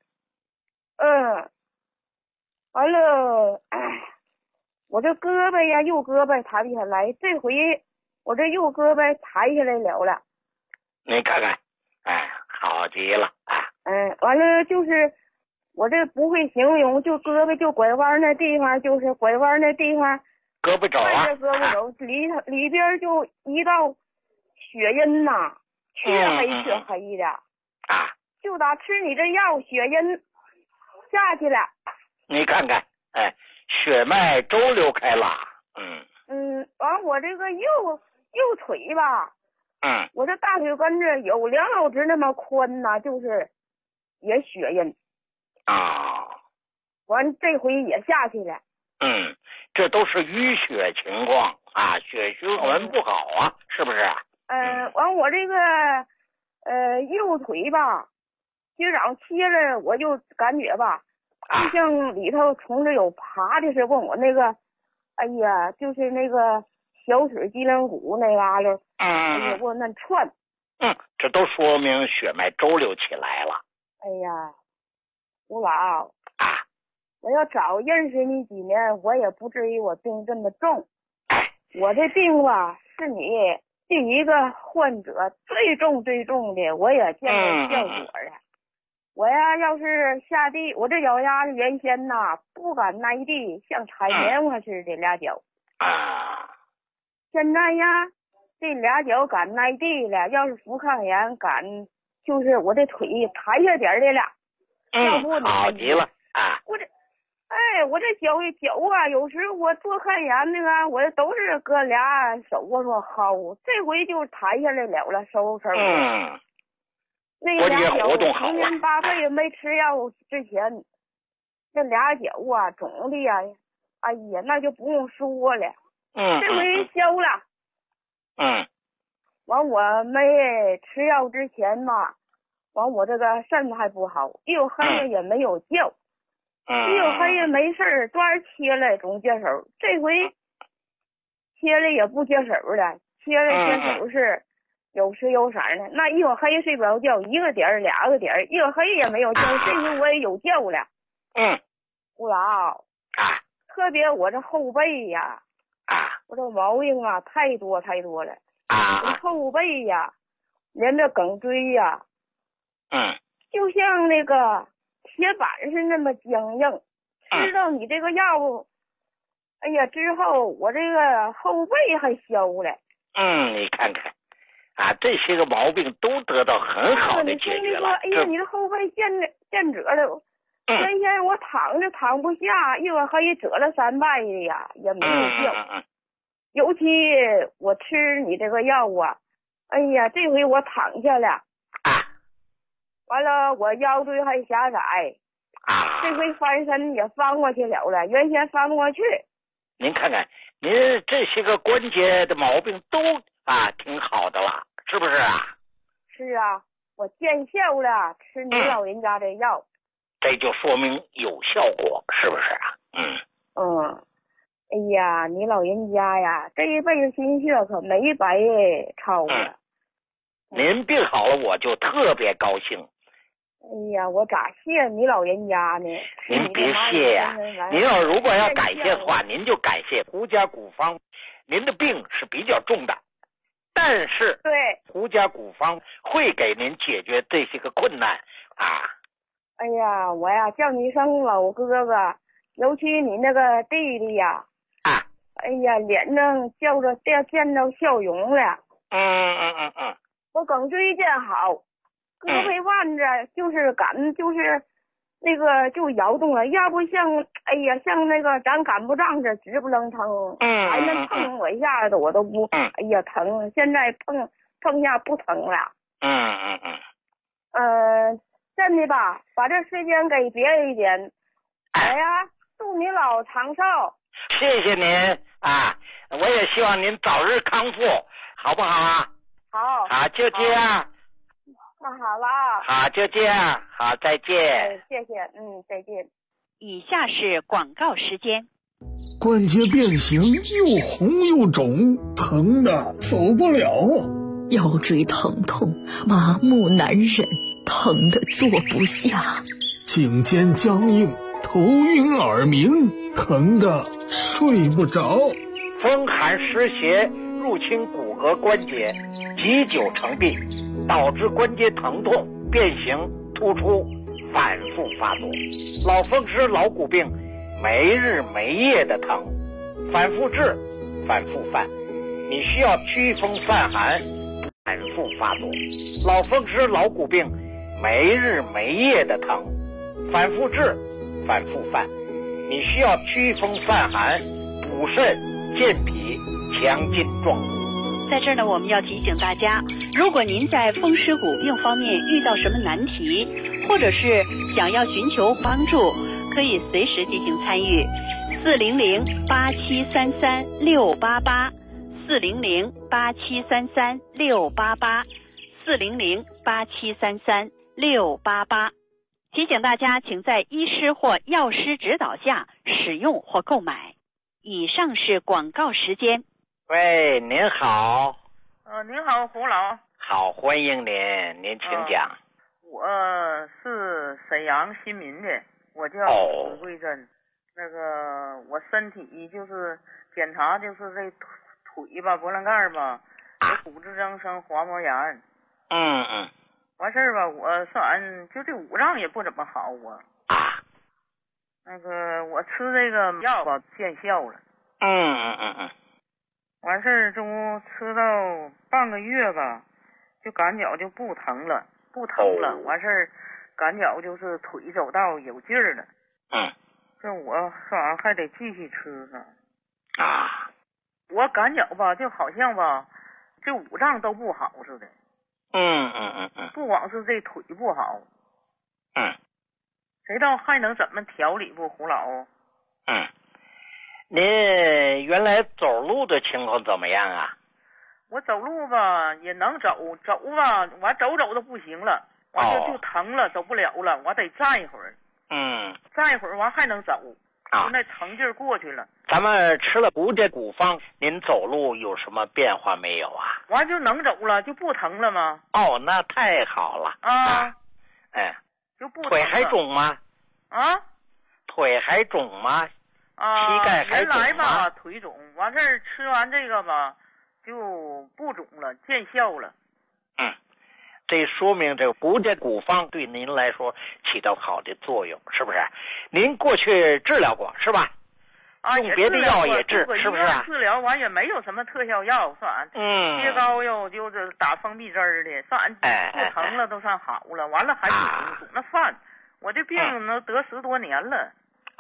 Speaker 15: 完了，我这胳膊呀，右胳膊抬不下来，这回我这右胳膊抬下来了。
Speaker 14: 你看看，好极了啊！
Speaker 15: 完了就是我这不会形容，就胳膊就拐弯那地方，就是拐弯那地方，
Speaker 14: 胳膊肘啊，
Speaker 15: 胳膊肘里边就一道血印呐，黢黑的就打吃你这药，血印下去了。
Speaker 14: 你看看，血脉周流开了。
Speaker 15: 完我这个右腿吧，我这大腿根子有2老指那么宽呐，就是也血印。完这回也下去了。
Speaker 14: 这都是淤血情况啊，血循环不好啊，是不是？
Speaker 15: 完我这个右腿吧，今儿早上切了，我就感觉吧，就像里头虫子有爬的似的，问我那个，哎呀，就是那个小腿脊梁骨那嘎达，哎呀，我那窜。
Speaker 14: 这都说明血脉周流起来了。
Speaker 15: 哎呀，吴老我要早认识你几年，我也不至于我病这么重。我这病吧，是你第一个患者最重的，我也见到效果了。我呀，要是下地，我这脚丫子原先呐不敢挨地，像踩棉花似的俩脚。现在呀，这俩脚敢挨地了，要是扶抗炎敢，就是我这腿抬下点的了。要不
Speaker 14: 好极了
Speaker 15: 我这脚啊，有时我做抗炎那个，我都是搁俩手我说薅，这回就抬下来了，收。那俩脚10年8岁没吃药之前，这俩脚啊肿的呀，哎呀，那就不用说了。这回消了。完我没吃药之前嘛，完我这个肾还不好，又黑也没有觉。又黑也没事，专切了总接手，这回切了也不接手了，切了接手是有时有色的。那一会黑睡不着觉，1个点2个点，一会黑也没有觉，这回我也有觉了。吴老特别我这后背呀，我这毛病啊太多了。我后背呀，连着颈椎呀，就像那个铁板是那么僵硬。吃到你这个药，哎呀，之后我这个后背还消了。
Speaker 14: 你看看这些个毛病都得到很好的解决了。
Speaker 15: 哎呀，你这后背见褶了。原先我躺着躺不下，一会儿还褶了3拜的呀，也没有效。尤其我吃你这个药啊，哎呀，这回我躺下了。完了，我腰椎还狭窄。这回翻身也翻过去了，原先翻不过去。
Speaker 14: 您看看，您这些个关节的毛病都挺好的了，是不是啊？
Speaker 15: 是啊，我见效了，吃你老人家的药，
Speaker 14: 这就说明有效果，是不是啊？
Speaker 15: 哎呀，你老人家呀，这一辈子心血可没白操了。
Speaker 14: 您病好了，我就特别高兴。
Speaker 15: 哎呀，我咋谢你老人家呢？
Speaker 14: 您别谢呀，您如果要感谢的话，您就感谢胡家古方。您的病是比较重的，但是
Speaker 15: 对
Speaker 14: 胡家古方会给您解决这些个困难啊。
Speaker 15: 哎呀，我呀叫你一声老哥哥，尤其你那个弟弟呀，哎呀，脸上见着笑容了。我颈椎见好，胳膊腕子就是那个就摇动了，要不像像那个咱赶不上这直不楞腾，还能碰我一下子我都不，哎呀疼，现在碰下不疼了。真的吧，把这时间给别人一点。哎呀，祝你老长寿。
Speaker 14: 谢谢您啊，我也希望您早日康复，好不好啊？好，就这样。
Speaker 15: 那好了。
Speaker 14: 好，就这样。好，再见。
Speaker 15: 谢谢，再见。
Speaker 10: 以下是广告时间。
Speaker 11: 关节变形，又红又肿，疼的走不了啊！
Speaker 12: 腰椎疼痛，麻木难忍，疼的坐不下。
Speaker 11: 颈肩僵硬，头晕耳鸣，疼的睡不着。
Speaker 9: 风寒湿邪入侵骨骼关节，积久成病，导致关节疼痛、变形、突出，反复发作。老风湿、老骨病，没日没夜的疼，反复治，反复犯。你需要驱风散寒，反复发作。老风湿、老骨病，没日没夜的疼，反复治，反复犯。你需要驱风散寒，补肾健脾，强筋壮骨。
Speaker 10: 在这儿呢，我们要提醒大家，如果您在风湿骨病方面遇到什么难题，或者是想要寻求帮助，可以随时进行参与。400-8733-688 400-8733-688 400-8733-688。提醒大家，请在医师或药师指导下使用或购买。以上是广告时间。
Speaker 14: 喂，您好。
Speaker 16: 您好，胡老。
Speaker 14: 好，欢迎您，您请讲。
Speaker 16: 我是沈阳新民的，我叫史桂珍。那个我身体就是检查，就是这腿吧，脖棱盖吧，有骨质增生、滑膜炎。完事儿吧，我算完就这五脏也不怎么好啊。那个我吃这个药吧见效了。完事儿中吃到半个月吧，就感觉就不疼了。完事儿感觉就是腿走道有劲儿了。这我算完还得继续吃呢。我感觉吧，就好像吧，这五脏都不好似的。不光是这腿不好。谁知道还能怎么调理不，胡老？
Speaker 14: 您原来走路的情况怎么样啊？
Speaker 16: 我走路吧也能走吧，我走都不行了，完就疼了，走不了了，我得站一会儿。站一会儿完还能走。那疼劲儿过去了。
Speaker 14: 咱们吃了胡家古方，您走路有什么变化没有啊？
Speaker 16: 完就能走了，就不疼了吗？
Speaker 14: 那太好了。
Speaker 16: 就不疼了。
Speaker 14: 腿还肿吗？腿还肿吗？膝盖还肿吗？
Speaker 16: 原来吧腿肿，完事儿吃完这个吧就不肿了，见效了。
Speaker 14: 这说明这胡家古方对您来说起到好的作用，是不是？您过去治疗过是吧？用别的药也治，是不是？
Speaker 16: 治疗完也没有什么特效药，算贴膏药就是打封闭针的，算不疼了都算好了，完了还不肿那犯，我这病能得10多年了。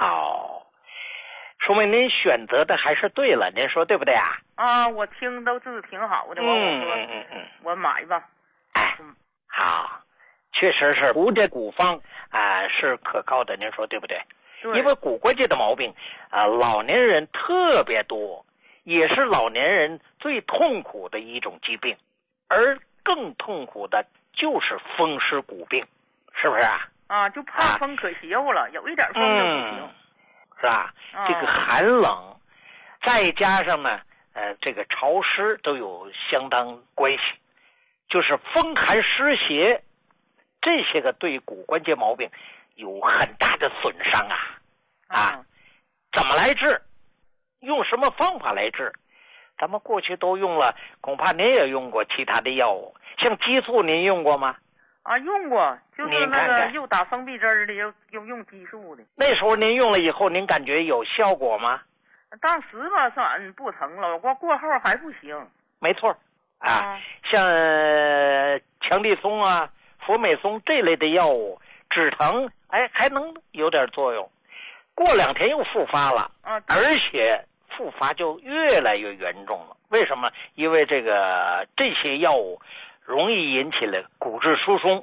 Speaker 14: 说明您选择的还是对了，您说对不对啊？
Speaker 16: 我听都治挺好的，我说我买吧。
Speaker 14: 好，确实是胡家古方是可靠的，您说对不对？因为骨关节的毛病老年人特别多，也是老年人最痛苦的一种疾病，而更痛苦的就是风湿骨病，是不是
Speaker 16: 就怕风可邪乎了，有一点风就不行，
Speaker 14: 是吧？这个寒冷再加上呢这个潮湿都有相当关系。
Speaker 9: 就是风寒湿邪，这些个对骨关节毛病有很大的损伤啊。怎么来治？用什么方法来治？咱们过去都用了，恐怕您也用过其他的药物，像激素您用过吗？
Speaker 16: 用过，就是那个
Speaker 9: 看
Speaker 16: 又打封闭针的，又用激素的。
Speaker 9: 那时候您用了以后，您感觉有效果吗？
Speaker 16: 当时吧，算不疼了，过后还不行。
Speaker 9: 没错像强地松啊、佛美松这类的药物，止疼还能有点作用，过2天又复发了而且复发就越来越严重了。为什么？因为这些药物容易引起了骨质疏松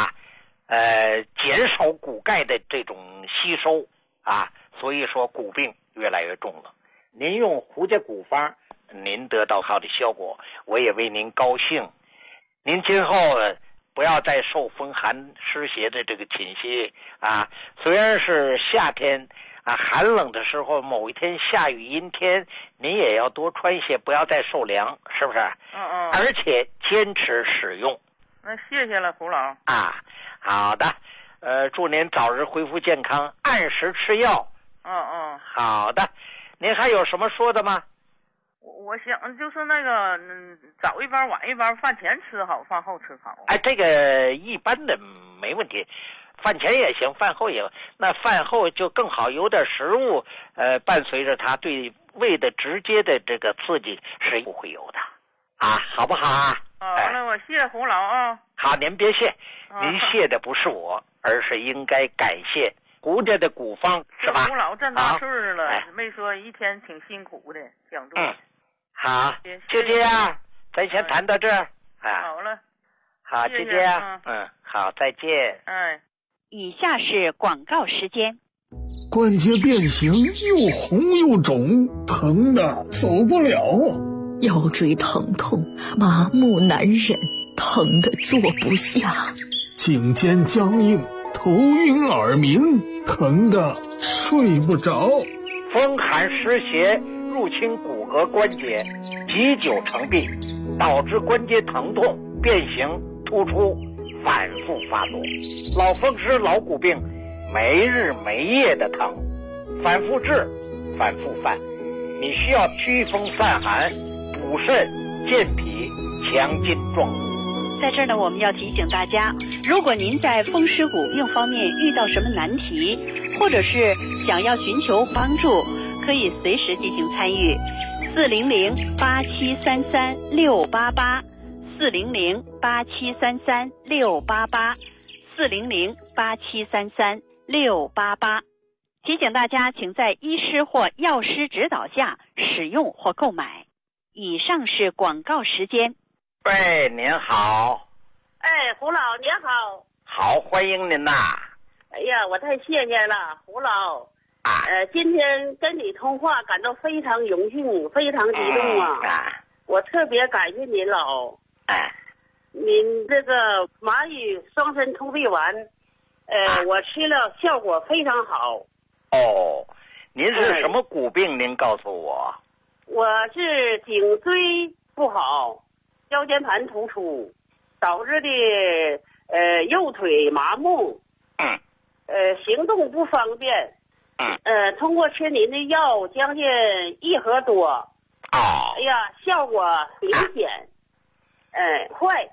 Speaker 9: 减少骨钙的这种吸收所以说骨病越来越重了。您用胡家骨方，您得到好的效果，我也为您高兴。您今后不要再受风寒湿邪的这个侵袭虽然是夏天寒冷的时候，某一天下雨阴天，您也要多穿些，不要再受凉，是不是？而且坚持使用。
Speaker 16: 那谢谢了，胡老。
Speaker 9: 好的，祝您早日恢复健康，按时吃药。好的，您还有什么说的吗？
Speaker 16: 我想就是那个早一包晚一包，饭前吃好，饭后吃好。
Speaker 9: 这个一般的没问题，饭前也行，饭后也行。那饭后就更好，有点食物伴随着它，对胃的直接的这个刺激是不会有的好不好
Speaker 16: 那我谢胡老
Speaker 9: 好，您别谢，您谢的不是我，而是应该感谢胡家的骨方，是吧？
Speaker 16: 胡老这么大岁了，没说一天挺辛苦的，想做。
Speaker 9: 好，就这样，咱先谈到这儿
Speaker 16: 好了，
Speaker 9: 好，就这样，好，再见。
Speaker 10: 以下是广告时间。
Speaker 11: 关节变形，又红又肿，疼的走不了
Speaker 12: 腰椎疼痛，麻木难忍，疼得坐不下；
Speaker 11: 颈肩僵硬，头晕耳鸣，疼得睡不着。
Speaker 9: 风寒湿邪入侵骨骼关节，积久成病，导致关节疼痛、变形、突出，反复发作。老风湿、老骨病，没日没夜的疼，反复治，反复犯。你需要祛风散寒、补肾、健脾、强筋壮骨。
Speaker 10: 在这儿呢，我们要提醒大家，如果您在风湿骨病方面遇到什么难题，或者是想要寻求帮助，可以随时进行参与。400-8733-688，400-8733-688，400-8733-688。提醒大家，请在医师或药师指导下使用或购买。以上是广告时间。
Speaker 9: 喂，您好。
Speaker 17: 胡老您好。
Speaker 9: 好，欢迎您呐。
Speaker 17: 哎呀，我太谢谢了，胡老。今天跟你通话感到非常荣幸，非常激动我特别感谢您老。您这个蚂蚁双参通臂丸，我吃了效果非常好。
Speaker 9: 您是什么骨病？您告诉我。
Speaker 17: 我是颈椎不好，腰间盘突出，导致的右腿麻木，行动不方便。通过吃您的药将近1盒多。哎呀，效果明显，快。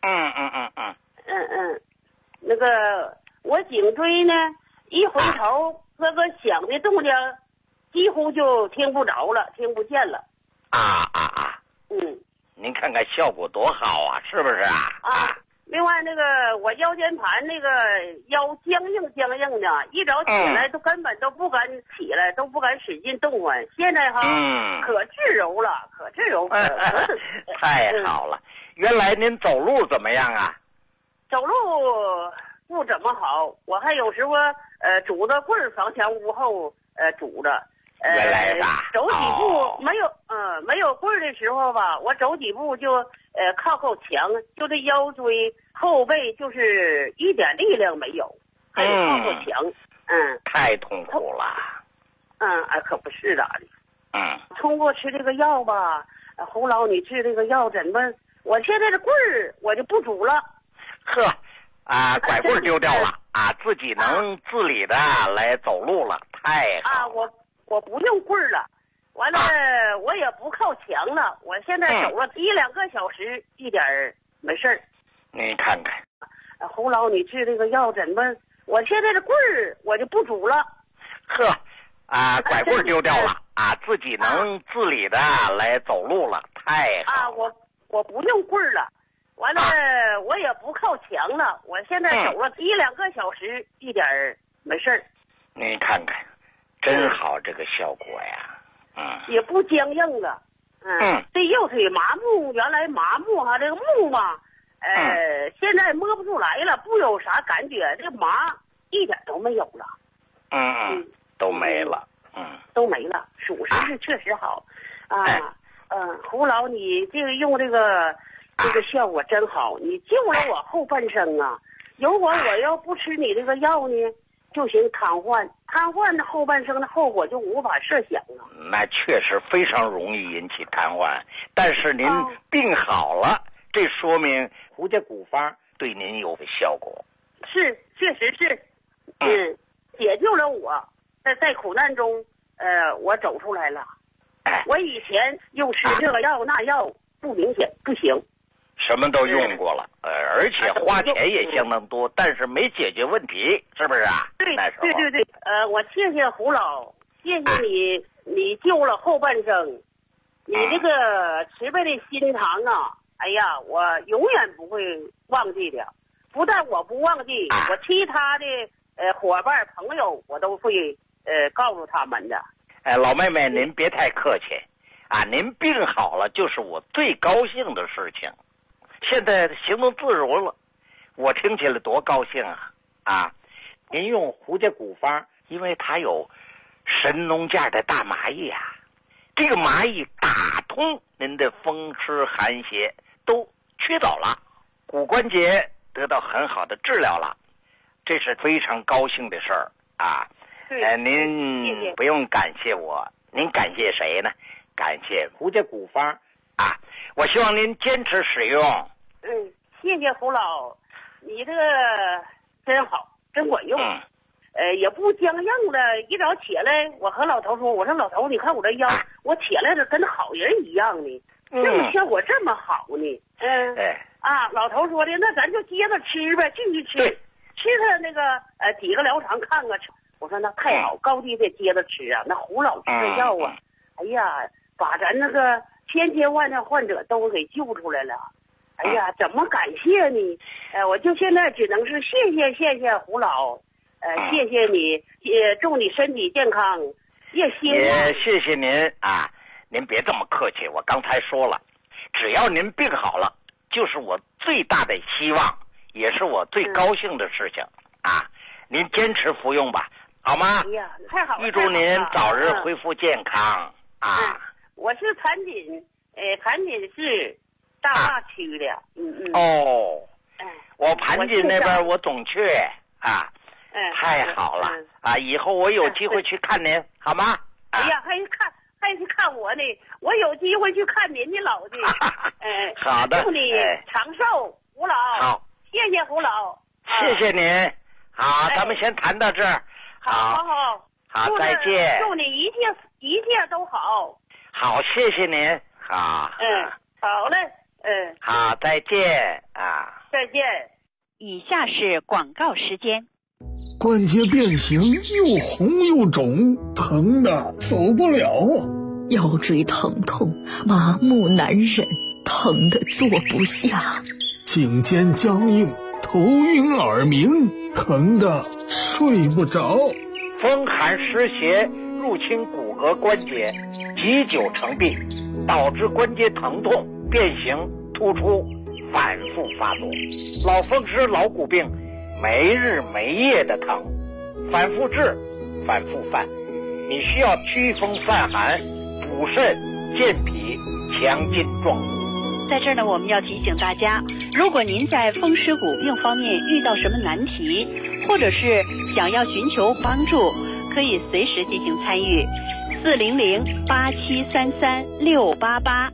Speaker 17: 那个我颈椎呢，一回头那个响的动静几乎就听不着了，听不见了。
Speaker 9: 您看看效果多好啊，是不是
Speaker 17: 另外那个我腰间盘那个腰僵硬的，一早起来都根本都不敢起来，都不敢使劲动弹。现在可自由了，可自由。
Speaker 9: 太好了。原来您走路怎么样啊？
Speaker 17: 走路不怎么好，我还有时候拄着棍儿房前屋后拄着。
Speaker 9: 原来是
Speaker 17: 走几步没有棍儿的时候吧，我走几步就靠墙，就这腰椎后背就是一点力量没有，还得靠墙。
Speaker 9: 太痛苦了。
Speaker 17: 可不是咋的。通过吃这个药吧，胡老你治这个药怎么我现在的棍儿我就不拄了。
Speaker 14: 呵，拐棍丢掉了自己能自理的来走路了，太好了。
Speaker 17: 我不用棍儿了，完了我也不靠墙了，我现在走了1-2个小时，一点没事儿。
Speaker 14: 你看看，
Speaker 17: 胡老，你治这个药怎么？我现在的棍儿我就不拄了。
Speaker 14: 呵，拐棍丢掉了自己能自理的来走路了，太好了。
Speaker 17: 我不用棍儿了，完了我也不靠墙了，我现在走了1-2个小时，一点没事儿。
Speaker 14: 你看看，真好这个效果呀。
Speaker 17: 也不僵硬了。这右腿麻木，原来麻木这个木嘛，现在摸不出来了，不有啥感觉，这麻一点都没有了。
Speaker 14: 都没了。
Speaker 17: 都没了，属实是确实好。胡老，你这个用这个效果真好，你救了我后半生啊！如果我要不吃你这个药呢，就行瘫痪的后半生的后果就无法设想了。
Speaker 14: 那确实非常容易引起瘫痪，但是您病好了，这说明胡家古方对您有效果。
Speaker 17: 是，确实是，解救了我，在苦难中，我走出来了。我以前又吃这个药那药不明显不行，
Speaker 14: 什么都用过了，而且花钱也相当多，但是没解决问题，是不是啊？
Speaker 17: 对，我谢谢胡老，谢谢你，你救了后半生，你这个慈悲的心肠啊，哎呀，我永远不会忘记的。不但我不忘记，我其他的伙伴朋友我都会告诉他们的。
Speaker 14: 老妹妹，您别太客气您病好了就是我最高兴的事情。现在行动自如了，我听起来多高兴您用胡家古方，因为它有神农架的大麻叶这个麻叶打通您的风湿寒邪都驱走了，骨关节得到很好的治疗了，这是非常高兴的事儿您不用感谢我，您感谢谁呢？感谢胡家古方我希望您坚持使用。
Speaker 17: 谢谢胡老，你这个真好，真管用。也不僵硬了。一早起来，我和老头说：“我说老头，你看我这腰，我起来了跟好人一样呢，这么效果这么好呢。”老头说的，那咱就接着吃呗，继续吃，吃他那个几个疗程看看。我说那太好，高低得接着吃那胡老吃的药哎呀，把咱那个千万的患者都给救出来了。哎呀，怎么感谢你？我就现在只能是谢谢胡老，谢谢你，祝你身体健康，也
Speaker 14: 谢谢您您别这么客气，我刚才说了，只要您病好了，就是我最大的希望，也是我最高兴的事情您坚持服用吧，好吗？
Speaker 17: 哎呀，太好了！
Speaker 14: 预祝您早日恢复健康
Speaker 17: 我是盘锦，盘锦市大坝区的，
Speaker 14: 我盘锦那边我总去太好了以后我有机会去看您，好吗？
Speaker 17: 哎呀，还去看我呢，我有机会去看您的老的。
Speaker 14: 好的，
Speaker 17: 祝你长寿，胡老。
Speaker 14: 好，
Speaker 17: 谢谢胡老，
Speaker 14: 谢谢您。好，咱们先谈到这儿。
Speaker 17: 好，
Speaker 14: 再见。
Speaker 17: 祝你一切都好。
Speaker 14: 好，谢谢您。好。
Speaker 17: 好嘞。
Speaker 14: 好，再见
Speaker 17: 再见。
Speaker 10: 以下是广告时间。
Speaker 11: 关节变形，又红又肿，疼的走不了
Speaker 12: 腰椎疼痛，麻木难忍，疼的坐不下。
Speaker 11: 颈肩僵硬，头晕耳鸣，疼的睡不着。
Speaker 9: 风寒湿邪入侵骨骼关节，积久成病，导致关节疼痛、变形、突出，反复发作。老风湿、老骨病，没日没夜的疼，反复治，反复犯。你需要祛风散寒、补肾、健脾、强筋壮骨。
Speaker 10: 在这儿呢，我们要提醒大家，如果您在风湿骨病方面遇到什么难题，或者是想要寻求帮助，可以随时进行参与。400-8733-688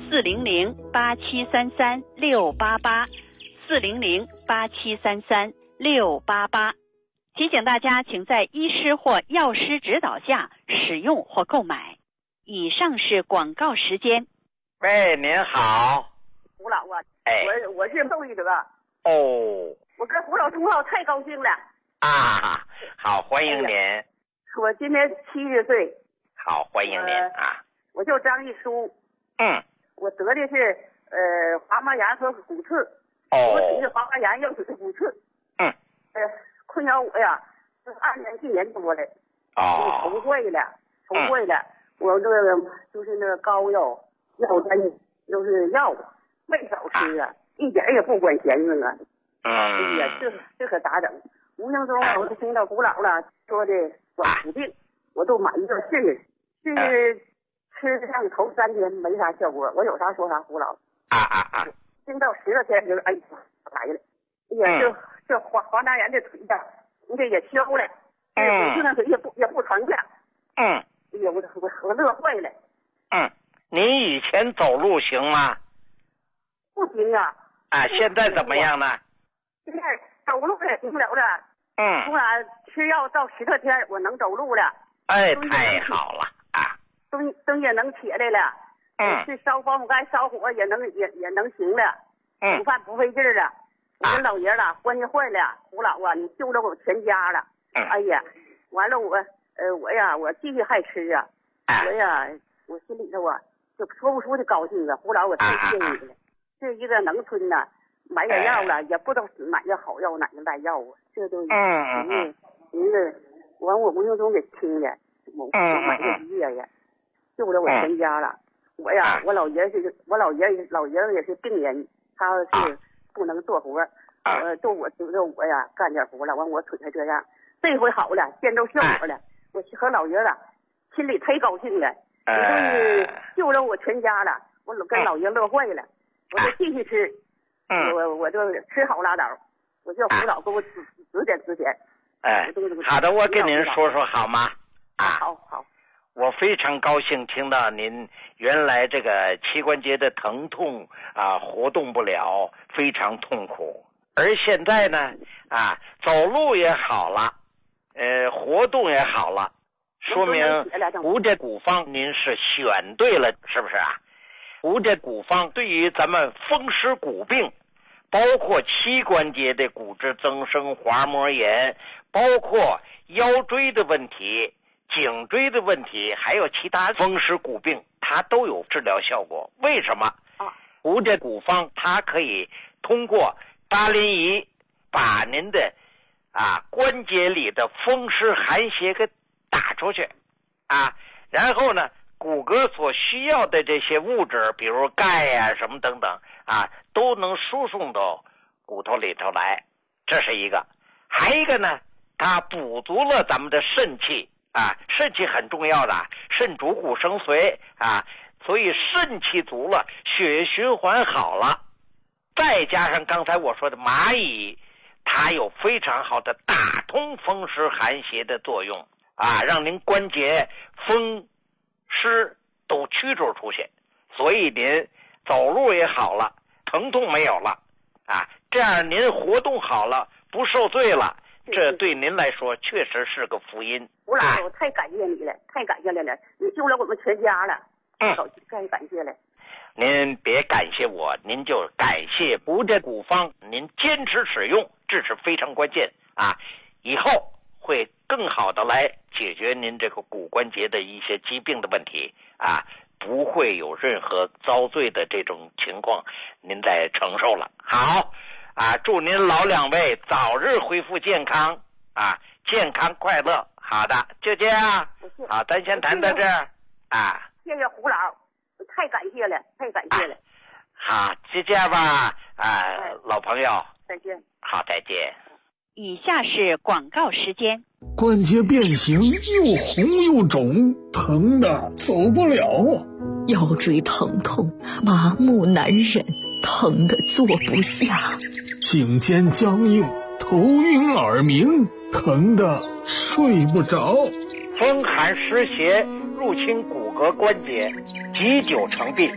Speaker 10: 400-8733-688，400-8733-688。提醒大家，请在医师或药师指导下使用或购买。以上是广告时间。
Speaker 14: 喂，您好，
Speaker 15: 胡老啊，我是窦一哲。
Speaker 14: 哦，
Speaker 15: 我跟胡老通话太高兴了。
Speaker 14: 啊，好，欢迎您。
Speaker 15: 我今年70岁。
Speaker 14: 好，欢迎您啊。
Speaker 15: 我叫张一书。我得的是滑膜炎和骨刺。我得的滑膜炎又得的骨刺。困扰我呀，这2年1年多了。愁坏了。我这个就是那个膏药单都是药，没少吃啊，一点也不管闲着啊。哎呀，这可咋整？无形中我就听到胡老了说的管骨病，我都买一个试试，吃上头3天没啥效果，我有啥说啥。胡老听到10多天就是哎呀来了，哎呀这滑囊炎的腿呀，你这也消了，这那腿也不疼了。哎呀，我乐坏了。
Speaker 14: 您以前走路行吗？
Speaker 15: 不行啊。
Speaker 14: 现在怎么样呢？
Speaker 15: 现在走路也行不了了。从哪吃药到10多天，我能走路了。
Speaker 14: 太好了啊！
Speaker 15: 灯也能起来了。是烧保姆干烧火也能行了。煮饭不费劲了。我跟老爷了关系坏了，胡老啊，你救了我全家了。哎呀，完了我继续还吃啊。我心里头啊就说不出的高兴啊。胡老，我太谢谢你了。这一个农村呐，买点药了也不知道哪个好药哪个烂药啊，这都您这完我无形中给听了，我买这一月呀，救了我全家了。我老爷子也是病人，他是不能做活，都我知道我呀干点活了，完我腿才这样。这回好了，见着效果了，我和老爷子心里忒高兴了。你说救了我全家了，我跟老爷乐坏了，我就继续吃。我就吃好拉倒，我叫胡老给我指点。
Speaker 14: 好的，我跟您说说好吗？
Speaker 15: 好。
Speaker 14: 我非常高兴听到您原来这个膝关节的疼痛活动不了，非常痛苦，而现在呢走路也好了，活动也好了，说明胡这古方您是选对了，是不是啊？胡这古方对于咱们风湿骨病，包括膝关节的骨质增生、滑膜炎，包括腰椎的问题、颈椎的问题，还有其他风湿骨病，它都有治疗效果。为什么？胡这古方它可以通过达林仪把您的关节里的风湿寒邪给打出去然后呢骨骼所需要的这些物质，比如钙呀什么等等都能输送到骨头里头来，这是一个。还一个呢，它补足了咱们的肾气肾气很重要的，肾主骨生髓所以肾气足了，血液循环好了，再加上刚才我说的蚂蚁，它有非常好的打通风湿寒邪的作用让您关节风湿都驱逐出去，所以您走路也好了，疼痛没有了这样您活动好了，不受罪了，这对您来说确实是个福音。
Speaker 15: 胡老，我太感谢你了，太感谢了，你救了我们全家了。太感谢了。
Speaker 14: 您别感谢我，您就感谢胡这古方，您坚持使用，这是非常关键以后会更好的来解决您这个骨关节的一些疾病的问题不会有任何遭罪的这种情况您再承受了。好祝您老2位早日恢复健康健康快乐。好的，就这样。好，咱先谈到这儿
Speaker 15: 谢谢胡老，太感谢了。
Speaker 14: 好，就这样吧老朋友，
Speaker 15: 再见。
Speaker 14: 好，再见。
Speaker 10: 以下是广告时间。
Speaker 11: 关节变形，又红又肿，疼的走不了
Speaker 12: 腰椎疼痛，麻木难忍，疼的坐不下。
Speaker 11: 颈肩僵硬，头晕耳鸣，疼的睡不着。
Speaker 14: 风寒湿邪入侵骨骼关节，积久成病，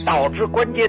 Speaker 9: 导致关节